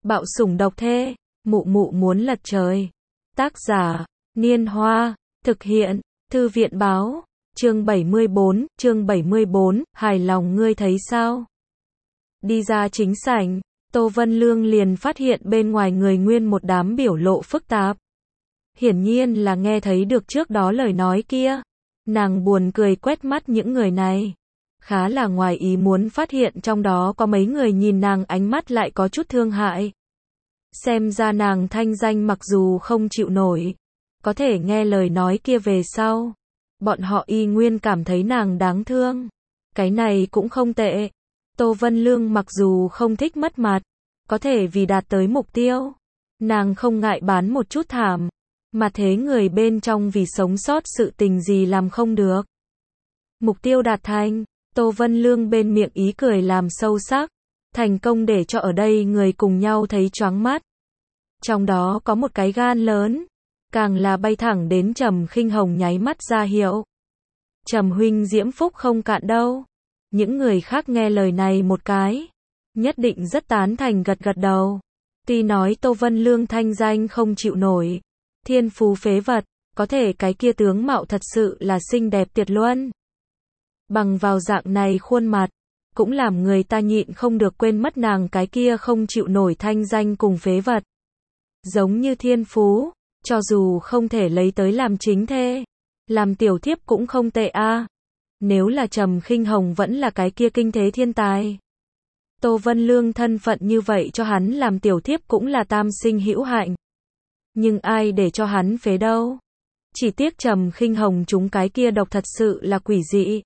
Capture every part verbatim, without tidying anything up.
Bạo sủng độc thê, mụ mụ muốn lật trời. Tác giả, Niên Hoa, thực hiện, Thư viện Báo, chương bảy mươi bốn, chương bảy mươi bốn, hài lòng ngươi thấy sao? Đi ra chính sảnh, Tô Vân Lương liền phát hiện bên ngoài người nguyên một đám biểu lộ phức tạp. Hiển nhiên là nghe thấy được trước đó lời nói kia. Nàng buồn cười quét mắt những người này. Khá là ngoài ý muốn phát hiện trong đó có mấy người nhìn nàng ánh mắt lại có chút thương hại. Xem ra nàng thanh danh mặc dù không chịu nổi, có thể nghe lời nói kia về sau, bọn họ y nguyên cảm thấy nàng đáng thương. Cái này cũng không tệ. Tô Vân Lương mặc dù không thích mất mặt, có thể vì đạt tới mục tiêu, nàng không ngại bán một chút thảm, mà thế người bên trong vì sống sót sự tình gì làm không được. Mục tiêu đạt thành, Tô Vân Lương bên miệng ý cười làm sâu sắc, thành công để cho ở đây người cùng nhau thấy choáng mắt. Trong đó có một cái gan lớn, càng là bay thẳng đến Trầm Khinh Hồng nháy mắt ra hiệu. Trầm huynh diễm phúc không cạn đâu. Những người khác nghe lời này một cái, nhất định rất tán thành gật gật đầu. Tuy nói Tô Vân Lương thanh danh không chịu nổi, thiên phú phế vật, có thể cái kia tướng mạo thật sự là xinh đẹp tuyệt luân. Bằng vào dạng này khuôn mặt, cũng làm người ta nhịn không được quên mất nàng cái kia không chịu nổi thanh danh cùng phế vật. Giống như thiên phú, cho dù không thể lấy tới làm chính thê, làm tiểu thiếp cũng không tệ a. À. Nếu là Trầm Khinh Hồng vẫn là cái kia kinh thế thiên tài, Tô Vân Lương thân phận như vậy cho hắn làm tiểu thiếp cũng là tam sinh hữu hạnh. Nhưng ai để cho hắn phế đâu? Chỉ tiếc Trầm Khinh Hồng chúng cái kia độc thật sự là quỷ dị.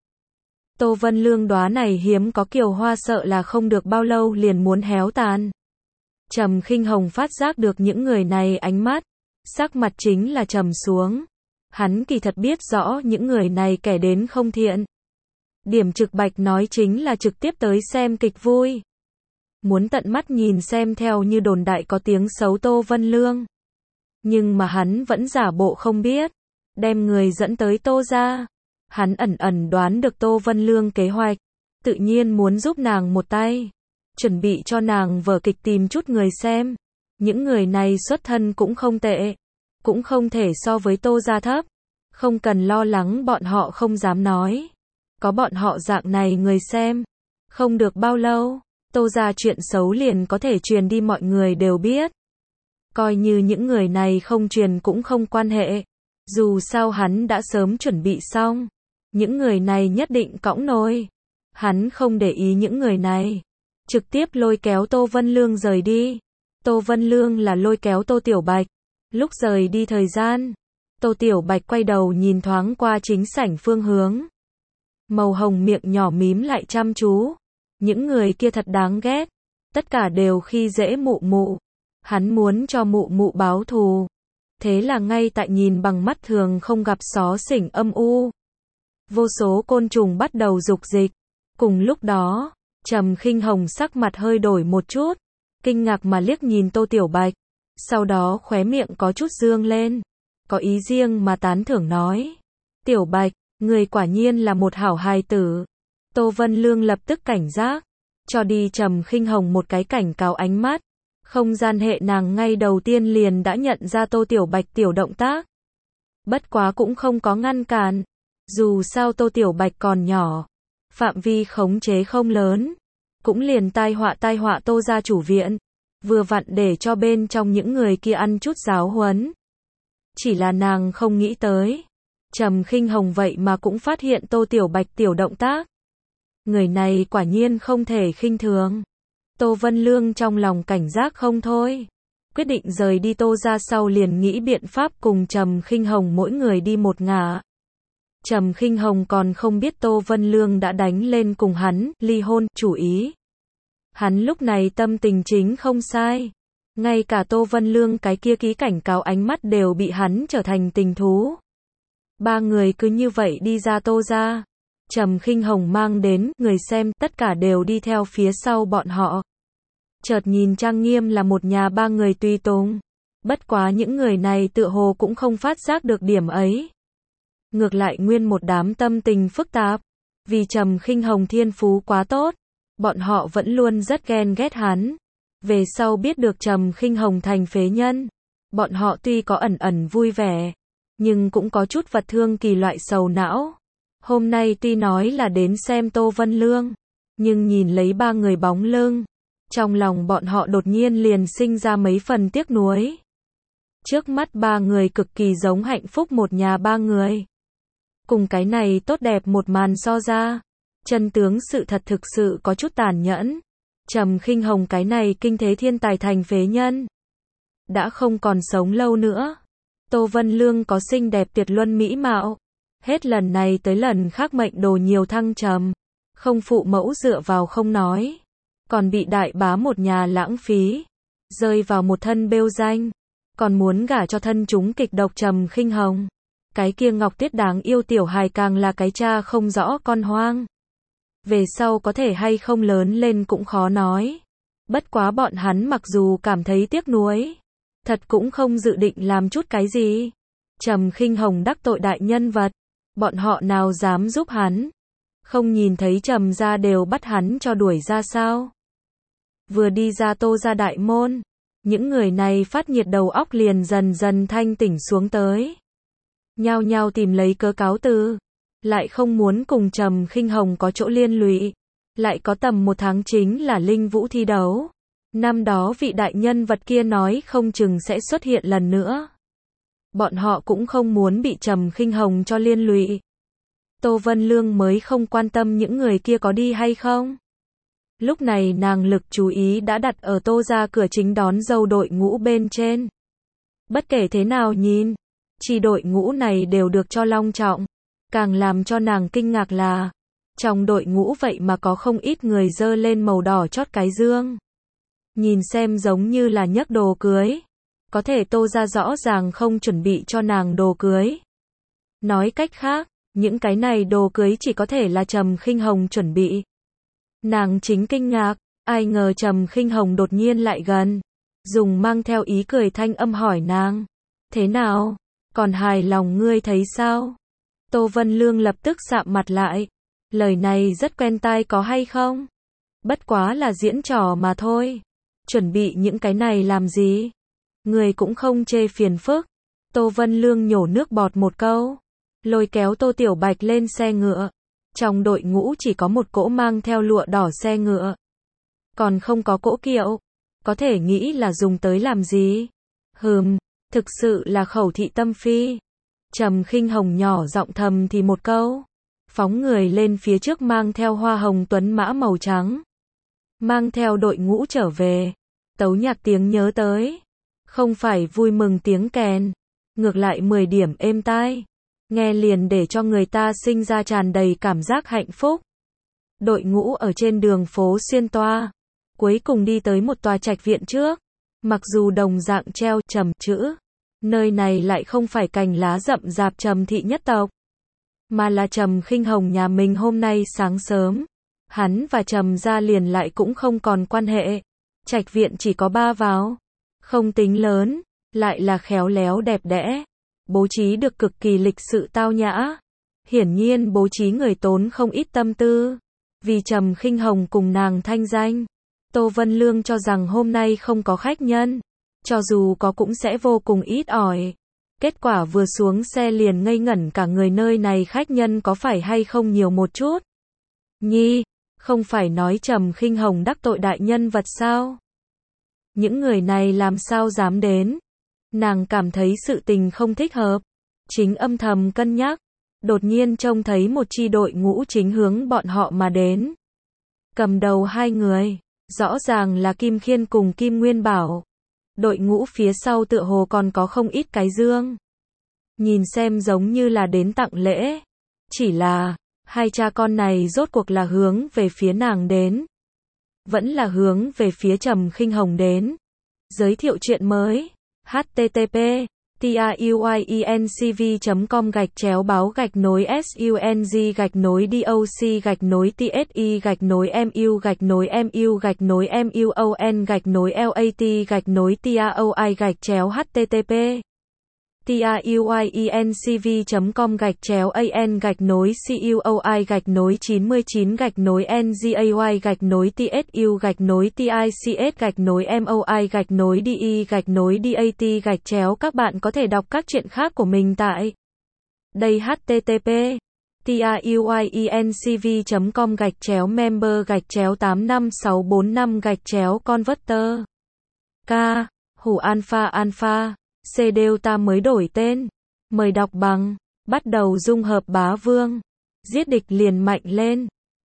Tô Vân Lương đóa này hiếm có kiều hoa sợ là không được bao lâu liền muốn héo tàn. Trầm Khinh Hồng phát giác được những người này ánh mắt, sắc mặt chính là trầm xuống. Hắn kỳ thật biết rõ những người này kẻ đến không thiện. Điểm trực bạch nói chính là trực tiếp tới xem kịch vui. Muốn tận mắt nhìn xem theo như đồn đại có tiếng xấu Tô Vân Lương. Nhưng mà hắn vẫn giả bộ không biết, đem người dẫn tới Tô gia. Hắn ẩn ẩn đoán được Tô Vân Lương kế hoạch, tự nhiên muốn giúp nàng một tay, chuẩn bị cho nàng vở kịch tìm chút người xem. Những người này xuất thân cũng không tệ, cũng không thể so với Tô gia thấp, không cần lo lắng bọn họ không dám nói. Có bọn họ dạng này người xem, không được bao lâu, Tô gia chuyện xấu liền có thể truyền đi mọi người đều biết. Coi như những người này không truyền cũng không quan hệ, dù sao hắn đã sớm chuẩn bị xong. Những người này nhất định cõng nôi. Hắn không để ý những người này, trực tiếp lôi kéo Tô Vân Lương rời đi. Tô Vân Lương là lôi kéo Tô Tiểu Bạch. Lúc rời đi thời gian, Tô Tiểu Bạch quay đầu nhìn thoáng qua chính sảnh phương hướng. Màu hồng miệng nhỏ mím lại chăm chú. Những người kia thật đáng ghét. Tất cả đều khi dễ mụ mụ. Hắn muốn cho mụ mụ báo thù. Thế là ngay tại nhìn bằng mắt thường không gặp xó xỉnh âm u. Vô số côn trùng bắt đầu dục dịch. Cùng lúc đó, Trầm Khinh Hồng sắc mặt hơi đổi một chút, kinh ngạc mà liếc nhìn Tô Tiểu Bạch, sau đó khóe miệng có chút dương lên, có ý riêng mà tán thưởng nói: "Tiểu Bạch, người quả nhiên là một hảo hài tử." Tô Vân Lương lập tức cảnh giác, cho đi Trầm Khinh Hồng một cái cảnh cáo ánh mắt. Không gian hệ nàng ngay đầu tiên liền đã nhận ra Tô Tiểu Bạch tiểu động tác, bất quá cũng không có ngăn cản. Dù sao Tô Tiểu Bạch còn nhỏ, phạm vi khống chế không lớn, cũng liền tai họa tai họa Tô gia chủ viện, vừa vặn để cho bên trong những người kia ăn chút giáo huấn. Chỉ là nàng không nghĩ tới, Trầm Khinh Hồng vậy mà cũng phát hiện Tô Tiểu Bạch tiểu động tác. Người này quả nhiên không thể khinh thường. Tô Vân Lương trong lòng cảnh giác không thôi, quyết định rời đi Tô gia sau liền nghĩ biện pháp cùng Trầm Khinh Hồng mỗi người đi một ngả. Trầm Khinh Hồng còn không biết Tô Vân Lương đã đánh lên cùng hắn, ly hôn, chủ ý. Hắn lúc này tâm tình chính không sai. Ngay cả Tô Vân Lương cái kia ký cảnh cáo ánh mắt đều bị hắn trở thành tình thú. Ba người cứ như vậy đi ra Tô gia. Trầm Khinh Hồng mang đến, người xem, tất cả đều đi theo phía sau bọn họ. Chợt nhìn trang nghiêm là một nhà ba người tùy tùng. Bất quá những người này tựa hồ cũng không phát giác được điểm ấy. Ngược lại nguyên một đám tâm tình phức tạp, vì Trầm Khinh Hồng thiên phú quá tốt, bọn họ vẫn luôn rất ghen ghét hắn. Về sau biết được Trầm Khinh Hồng thành phế nhân, bọn họ tuy có ẩn ẩn vui vẻ, nhưng cũng có chút vật thương kỳ loại sầu não. Hôm nay tuy nói là đến xem Tô Vân Lương, nhưng nhìn lấy ba người bóng lưng, trong lòng bọn họ đột nhiên liền sinh ra mấy phần tiếc nuối. Trước mắt ba người cực kỳ giống hạnh phúc một nhà ba người. Cùng cái này tốt đẹp một màn so ra, chân tướng sự thật thực sự có chút tàn nhẫn. Trầm Khinh Hồng cái này kinh thế thiên tài thành phế nhân, đã không còn sống lâu nữa. Tô Vân Lương có xinh đẹp tuyệt luân mỹ mạo, hết lần này tới lần khác mệnh đồ nhiều thăng trầm, không phụ mẫu dựa vào không nói, còn bị đại bá một nhà lãng phí, rơi vào một thân bêu danh, còn muốn gả cho thân chúng kịch độc Trầm Khinh Hồng. Cái kia Ngọc Tuyết đáng yêu tiểu hài càng là cái cha không rõ con hoang. Về sau có thể hay không lớn lên cũng khó nói. Bất quá bọn hắn mặc dù cảm thấy tiếc nuối, thật cũng không dự định làm chút cái gì. Trầm Khinh Hồng đắc tội đại nhân vật, bọn họ nào dám giúp hắn. Không nhìn thấy Trầm gia đều bắt hắn cho đuổi ra sao. Vừa đi ra Tô gia đại môn, những người này phát nhiệt đầu óc liền dần dần thanh tỉnh xuống tới. Nhao nhao tìm lấy cớ cáo từ, lại không muốn cùng Trầm Khinh Hồng có chỗ liên lụy. Lại có tầm một tháng chính là Linh Vũ thi đấu. Năm đó vị đại nhân vật kia nói không chừng sẽ xuất hiện lần nữa. Bọn họ cũng không muốn bị Trầm Khinh Hồng cho liên lụy. Tô Vân Lương mới không quan tâm những người kia có đi hay không. Lúc này nàng lực chú ý đã đặt ở Tô gia cửa chính đón dâu đội ngũ bên trên. Bất kể thế nào nhìn, chi đội ngũ này đều được cho long trọng. Càng làm cho nàng kinh ngạc là, trong đội ngũ vậy mà có không ít người dơ lên màu đỏ chót cái dương. Nhìn xem giống như là nhấc đồ cưới. Có thể Tô gia rõ ràng không chuẩn bị cho nàng đồ cưới. Nói cách khác, những cái này đồ cưới chỉ có thể là Trầm Khinh Hồng chuẩn bị. Nàng chính kinh ngạc, ai ngờ Trầm Khinh Hồng đột nhiên lại gần, dùng mang theo ý cười thanh âm hỏi nàng, thế nào, còn hài lòng ngươi thấy sao? Tô Vân Lương lập tức sạm mặt lại, lời này rất quen tai có hay không? Bất quá là diễn trò mà thôi, chuẩn bị những cái này làm gì? Người cũng không chê phiền phức. Tô Vân Lương nhổ nước bọt một câu, lôi kéo Tô Tiểu Bạch lên xe ngựa. Trong đội ngũ chỉ có một cỗ mang theo lụa đỏ xe ngựa, còn không có cỗ kiệu, có thể nghĩ là dùng tới làm gì? Hừm, thực sự là khẩu thị tâm phi. Trầm Khinh Hồng nhỏ giọng thầm thì một câu, phóng người lên phía trước mang theo hoa hồng tuấn mã màu trắng, mang theo đội ngũ trở về. Tấu nhạc tiếng nhớ tới, không phải vui mừng tiếng kèn, ngược lại mười điểm êm tai, nghe liền để cho người ta sinh ra tràn đầy cảm giác hạnh phúc. Đội ngũ ở trên đường phố xuyên toa, cuối cùng đi tới một tòa trạch viện trước. Mặc dù đồng dạng treo Trầm chữ, nơi này lại không phải cành lá rậm rạp Trầm thị nhất tộc, mà là Trầm Khinh Hồng nhà mình. Hôm nay sáng sớm, hắn và Trầm gia liền lại cũng không còn quan hệ. Trạch viện chỉ có ba vào, không tính lớn, lại là khéo léo đẹp đẽ, bố trí được cực kỳ lịch sự tao nhã. Hiển nhiên bố trí người tốn không ít tâm tư, vì Trầm Khinh Hồng cùng nàng thanh danh. Tô Vân Lương cho rằng hôm nay không có khách nhân, cho dù có cũng sẽ vô cùng ít ỏi. Kết quả vừa xuống xe liền ngây ngẩn cả người, nơi này khách nhân có phải hay không nhiều một chút? Nhi, không phải nói Trầm Khinh Hồng đắc tội đại nhân vật sao? Những người này làm sao dám đến? Nàng cảm thấy sự tình không thích hợp, chính âm thầm cân nhắc, đột nhiên trông thấy một chi đội ngũ chính hướng bọn họ mà đến. Cầm đầu hai người, rõ ràng là Kim Khiên cùng Kim Nguyên Bảo. Đội ngũ phía sau tựa hồ còn có không ít cái dương. Nhìn xem giống như là đến tặng lễ. Chỉ là, hai cha con này rốt cuộc là hướng về phía nàng đến, vẫn là hướng về phía Trầm Khinh Hồng đến. Giới thiệu chuyện mới. H T T P truyencv chấm com gạch chéo báo gạch nối sung gạch nối doc gạch nối tsi gạch nối mu gạch nối mu gạch nối muon gạch nối lat gạch nối taoi gạch chéo http tiuyiencv.com gạch chéo an gạch nối cuoi gạch nối chín mươi chín gạch nối ngay gạch nối tsu gạch nối tics gạch nối moi gạch nối de gạch nối dat gạch chéo. Các bạn có thể đọc các chuyện khác của mình tại đây. http tiuyiencv.com gạch chéo member gạch chéo tám năm sáu bốn năm gạch chéo converter. K. Hủ alpha alpha. C. Delta mới đổi tên. Mời đọc bằng. Bắt đầu dung hợp bá vương. Giết địch liền mạnh lên.